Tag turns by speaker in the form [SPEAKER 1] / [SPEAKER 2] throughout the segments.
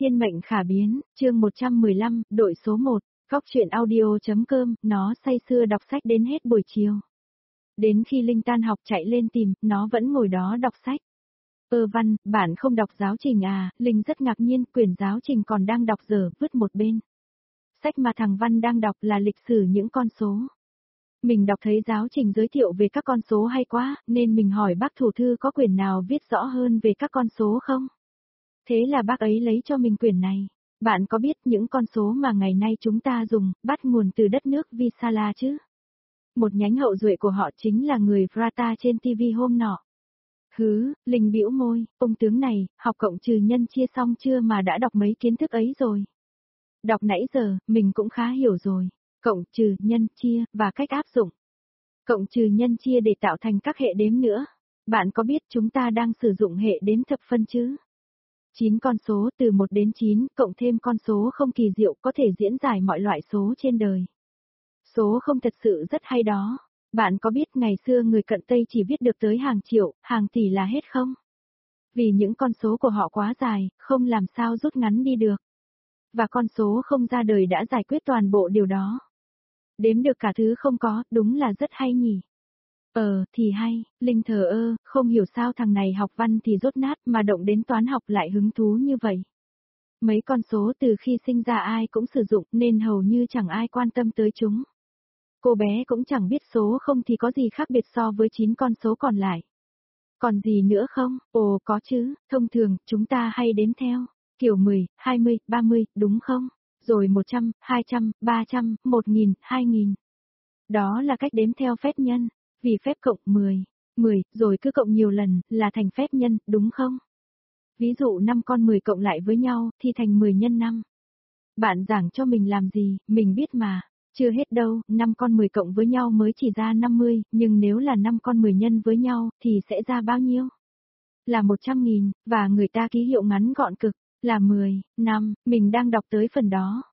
[SPEAKER 1] Thiên mệnh khả biến, chương 115, đội số 1, góc truyện audio.com, nó say sưa đọc sách đến hết buổi chiều. Đến khi Linh tan học chạy lên tìm, nó vẫn ngồi đó đọc sách. Văn, bạn không đọc giáo trình à? Linh rất ngạc nhiên, quyển giáo trình còn đang đọc dở vứt một bên. Sách mà thằng Văn đang đọc là lịch sử những con số. Mình đọc thấy giáo trình giới thiệu về các con số hay quá, nên mình hỏi bác thủ thư có quyển nào viết rõ hơn về các con số không? Thế là bác ấy lấy cho mình quyển này. Bạn có biết những con số mà ngày nay chúng ta dùng, bắt nguồn từ đất nước Visala chứ? Một nhánh hậu duệ của họ chính là người Vrata trên TV hôm nọ. Linh bĩu môi, ông tướng này, học cộng trừ nhân chia xong chưa mà đã đọc mấy kiến thức ấy rồi. Đọc nãy giờ, mình cũng khá hiểu rồi. Cộng trừ nhân chia, và cách áp dụng. Cộng trừ nhân chia để tạo thành các hệ đếm nữa. Bạn có biết chúng ta đang sử dụng hệ đếm thập phân chứ? 9 con số từ 1 đến 9, cộng thêm con số không kỳ diệu có thể diễn giải mọi loại số trên đời. Số không thật sự rất hay đó. Bạn có biết ngày xưa người cận Tây chỉ viết được tới hàng triệu, hàng tỷ là hết không? Vì những con số của họ quá dài, không làm sao rút ngắn đi được. Và con số không ra đời đã giải quyết toàn bộ điều đó. Đếm được cả thứ không có, đúng là rất hay nhỉ. Thì hay, Linh thờ không hiểu sao thằng này học văn thì dốt nát mà động đến toán học lại hứng thú như vậy. Mấy con số từ khi sinh ra ai cũng sử dụng nên hầu như chẳng ai quan tâm tới chúng. Cô bé cũng chẳng biết số không thì có gì khác biệt so với 9 con số còn lại. Còn gì nữa không? Có chứ, thông thường chúng ta hay đếm theo, kiểu 10, 20, 30, đúng không? Rồi 100, 200, 300, 1000, 2000. Đó là cách đếm theo phép nhân. Vì phép cộng 10, rồi cứ cộng nhiều lần, là thành phép nhân, đúng không? Ví dụ 5 con 10 cộng lại với nhau, thì thành 10 nhân 5. Bạn giảng cho mình làm gì, mình biết mà. Chưa hết đâu, 5 con 10 cộng với nhau mới chỉ ra 50, nhưng nếu là 5 con 10 nhân với nhau, thì sẽ ra bao nhiêu? Là 100.000, và người ta ký hiệu ngắn gọn cực, là 10, 5, mình đang đọc tới phần đó.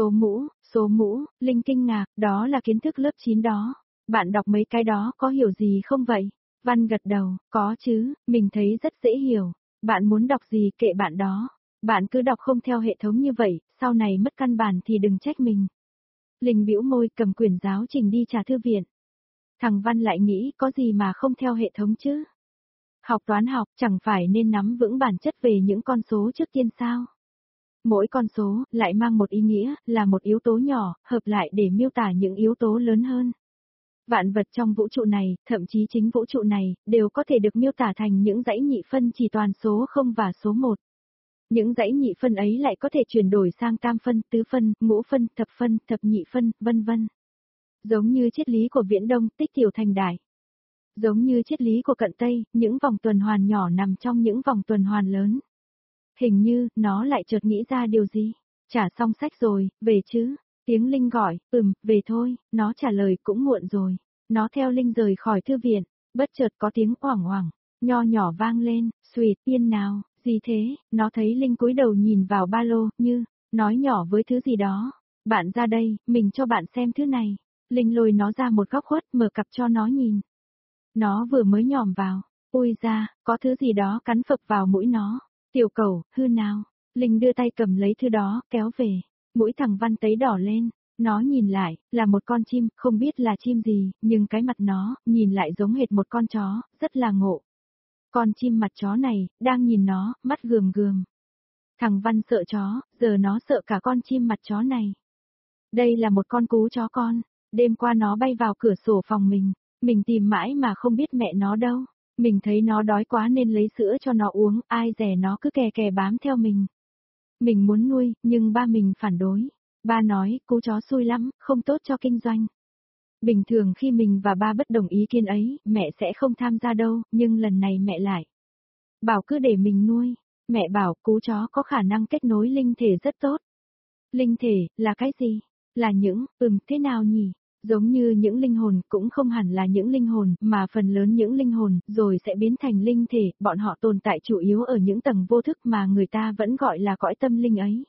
[SPEAKER 1] Số mũ, Linh kinh ngạc, đó là kiến thức lớp 9 đó. Bạn đọc mấy cái đó có hiểu gì không vậy? Văn gật đầu, có chứ, mình thấy rất dễ hiểu. Bạn muốn đọc gì kệ bạn đó. Bạn cứ đọc không theo hệ thống như vậy, sau này mất căn bản thì đừng trách mình. Linh bĩu môi cầm quyển giáo trình đi trả thư viện. Thằng Văn lại nghĩ có gì mà không theo hệ thống chứ? Học toán học chẳng phải nên nắm vững bản chất về những con số trước tiên sao? Mỗi con số lại mang một ý nghĩa, là một yếu tố nhỏ, hợp lại để miêu tả những yếu tố lớn hơn. Vạn vật trong vũ trụ này, thậm chí chính vũ trụ này, đều có thể được miêu tả thành những dãy nhị phân chỉ toàn số 0 và số 1. Những dãy nhị phân ấy lại có thể chuyển đổi sang tam phân, tứ phân, ngũ phân, thập nhị phân, vân vân. Giống như triết lý của Viễn Đông, tích tiểu thành đại. Giống như triết lý của Cận Tây, những vòng tuần hoàn nhỏ nằm trong những vòng tuần hoàn lớn. Hình như, nó lại chợt nghĩ ra điều gì. Trả xong sách rồi, về chứ. Tiếng Linh gọi, về thôi, nó trả lời cũng muộn rồi. Nó theo Linh rời khỏi thư viện, bất chợt có tiếng oảng oảng, nho nhỏ vang lên, xuỵt, yên nào, gì thế, nó thấy Linh cúi đầu nhìn vào ba lô, như, nói nhỏ với thứ gì đó. Bạn ra đây, mình cho bạn xem thứ này. Linh lôi nó ra một góc khuất mở cặp cho nó nhìn. Nó vừa mới nhòm vào, ui ra, có thứ gì đó cắn phập vào mũi nó. Tiểu cẩu, hư nào. Linh đưa tay cầm lấy thứ đó, kéo về. Mũi thằng Văn tấy đỏ lên. Nó nhìn lại, là một con chim, không biết là chim gì, nhưng cái mặt nó, nhìn lại giống hệt một con chó, rất là ngộ. Con chim mặt chó này, đang nhìn nó, mắt gườm gườm. Thằng Văn sợ chó, giờ nó sợ cả con chim mặt chó này. Đây là một con cú chó con. Đêm qua nó bay vào cửa sổ phòng mình tìm mãi mà không biết mẹ nó đâu. Mình thấy nó đói quá nên lấy sữa cho nó uống, ai dè nó cứ kè kè bám theo mình. Mình muốn nuôi, nhưng ba mình phản đối. Ba nói, cú chó xui lắm, không tốt cho kinh doanh. Bình thường khi mình và ba bất đồng ý kiến ấy, mẹ sẽ không tham gia đâu, nhưng lần này mẹ lại bảo cứ để mình nuôi. Mẹ bảo cú chó có khả năng kết nối linh thể rất tốt. Linh thể, là cái gì? Là những, thế nào nhỉ? Giống như những linh hồn, cũng không hẳn là những linh hồn, mà phần lớn những linh hồn, rồi sẽ biến thành linh thể, bọn họ tồn tại chủ yếu ở những tầng vô thức mà người ta vẫn gọi là cõi tâm linh ấy.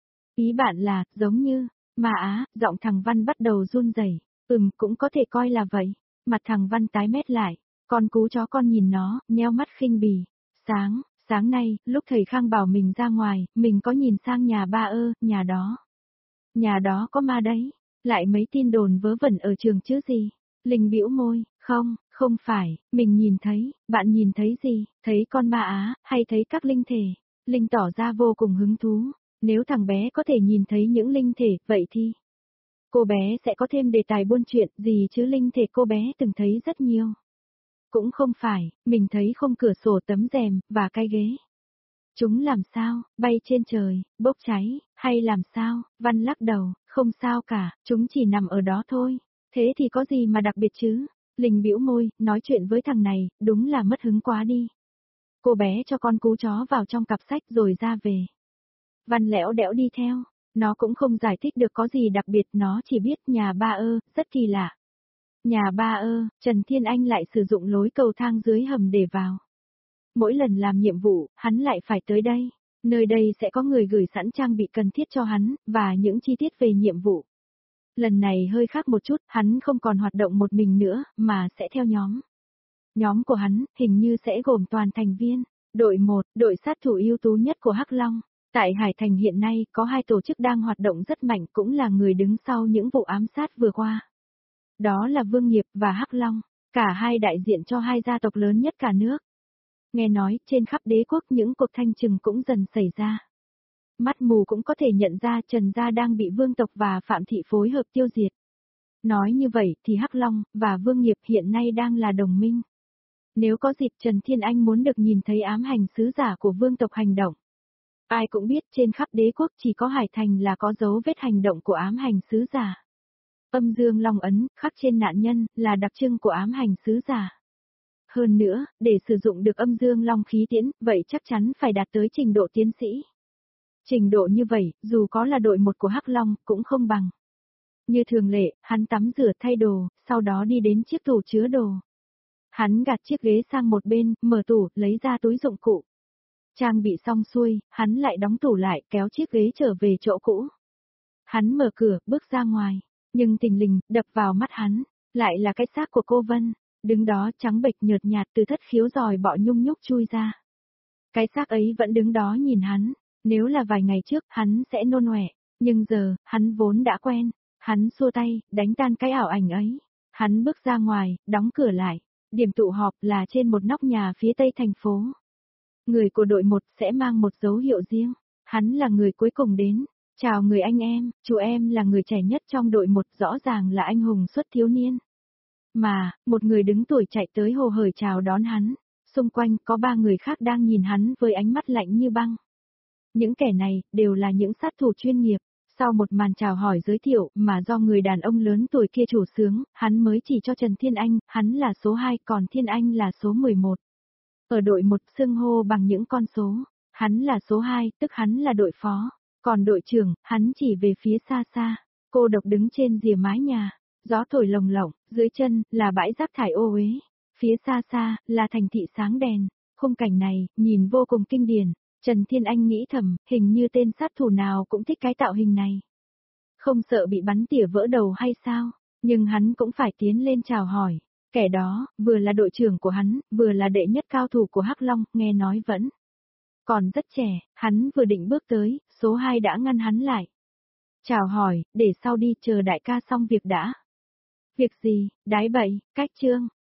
[SPEAKER 1] Ý bạn là, giống như, giọng thằng Văn bắt đầu run rẩy. Cũng có thể coi là vậy. Mặt thằng Văn tái mét lại, con cú chó con nhìn nó, nheo mắt khinh bỉ. Sáng nay, lúc thầy Khang bảo mình ra ngoài, mình có nhìn sang nhà ba nhà đó. Nhà đó có ma đấy, lại mấy tin đồn vớ vẩn ở trường chứ gì. Linh bĩu môi, không, không phải, mình nhìn thấy, bạn nhìn thấy gì, thấy con ma á, hay thấy các linh thể. Linh tỏ ra vô cùng hứng thú, nếu thằng bé có thể nhìn thấy những linh thể, vậy thì cô bé sẽ có thêm đề tài buôn chuyện gì chứ linh thể cô bé từng thấy rất nhiều. Cũng không phải, mình thấy khung cửa sổ tấm rèm, và cái ghế. Chúng làm sao, bay trên trời, bốc cháy, hay làm sao, Văn lắc đầu, không sao cả, chúng chỉ nằm ở đó thôi. Thế thì có gì mà đặc biệt chứ? Linh bĩu môi, nói chuyện với thằng này, đúng là mất hứng quá đi. Cô bé cho con cú chó vào trong cặp sách rồi ra về. Văn lẽo đẽo đi theo, nó cũng không giải thích được có gì đặc biệt, nó chỉ biết nhà ba rất kỳ lạ. Nhà ba Trần Thiên Anh lại sử dụng lối cầu thang dưới hầm để vào. Mỗi lần làm nhiệm vụ, hắn lại phải tới đây. Nơi đây sẽ có người gửi sẵn trang bị cần thiết cho hắn, và những chi tiết về nhiệm vụ. Lần này hơi khác một chút, hắn không còn hoạt động một mình nữa, mà sẽ theo nhóm. Nhóm của hắn, hình như sẽ gồm toàn thành viên. Đội 1, đội sát thủ ưu tú nhất của Hắc Long. Tại Hải Thành hiện nay, có 2 tổ chức đang hoạt động rất mạnh, cũng là người đứng sau những vụ ám sát vừa qua. Đó là Vương Nghiệp và Hắc Long, cả hai đại diện cho 2 gia tộc lớn nhất cả nước. Nghe nói, trên khắp đế quốc những cuộc thanh trừng cũng dần xảy ra. Mắt mù cũng có thể nhận ra Trần gia đang bị Vương tộc và Phạm thị phối hợp tiêu diệt. Nói như vậy thì Hắc Long và Vương Nghiệp hiện nay đang là đồng minh. Nếu có dịp Trần Thiên Anh muốn được nhìn thấy ám hành sứ giả của Vương tộc hành động. Ai cũng biết trên khắp đế quốc chỉ có Hải Thành là có dấu vết hành động của ám hành sứ giả. Âm dương long ấn khắc trên nạn nhân là đặc trưng của ám hành sứ giả. Hơn nữa, để sử dụng được âm dương long khí tiễn, vậy chắc chắn phải đạt tới trình độ tiến sĩ. Trình độ như vậy, dù có là đội 1 của Hắc Long, cũng không bằng. Như thường lệ, hắn tắm rửa thay đồ, sau đó đi đến chiếc tủ chứa đồ. Hắn gạt chiếc ghế sang một bên, mở tủ, lấy ra túi dụng cụ. Trang bị xong xuôi, hắn lại đóng tủ lại, kéo chiếc ghế trở về chỗ cũ. Hắn mở cửa, bước ra ngoài, nhưng thình lình, đập vào mắt hắn, lại là cái xác của cô Vân. Đứng đó trắng bệch nhợt nhạt từ thất khiếu giòi bọ nhung nhúc chui ra. Cái xác ấy vẫn đứng đó nhìn hắn, nếu là vài ngày trước hắn sẽ nôn ọe, nhưng giờ, hắn vốn đã quen, hắn xua tay, đánh tan cái ảo ảnh ấy. Hắn bước ra ngoài, đóng cửa lại, điểm tụ họp là trên một nóc nhà phía tây thành phố. Người của đội 1 sẽ mang một dấu hiệu riêng, hắn là người cuối cùng đến. Chào người anh em, chú em là người trẻ nhất trong đội 1, rõ ràng là anh hùng xuất thiếu niên. Mà, một người đứng tuổi chạy tới hồ hởi chào đón hắn, xung quanh có 3 người khác đang nhìn hắn với ánh mắt lạnh như băng. Những kẻ này, đều là những sát thủ chuyên nghiệp, sau một màn chào hỏi giới thiệu mà do người đàn ông lớn tuổi kia chủ xướng, hắn mới chỉ cho Trần Thiên Anh, hắn là số 2 còn Thiên Anh là số 11. Ở đội 1 xưng hô bằng những con số, hắn là số 2, tức hắn là đội phó, còn đội trưởng, hắn chỉ về phía xa xa, cô độc đứng trên rìa mái nhà. Gió thổi lồng lộng, dưới chân là bãi rác thải ô uế, phía xa xa là thành thị sáng đèn. Khung cảnh này nhìn vô cùng kinh điển. Trần Thiên Anh nghĩ thầm, hình như tên sát thủ nào cũng thích cái tạo hình này. Không sợ bị bắn tỉa vỡ đầu hay sao? Nhưng hắn cũng phải tiến lên chào hỏi. Kẻ đó vừa là đội trưởng của hắn, vừa là đệ nhất cao thủ của Hắc Long, nghe nói vẫn còn rất trẻ. Hắn vừa định bước tới, số 2 đã ngăn hắn lại. Chào hỏi, để sau đi, chờ đại ca xong việc đã. Việc gì, đái bậy, cách chương.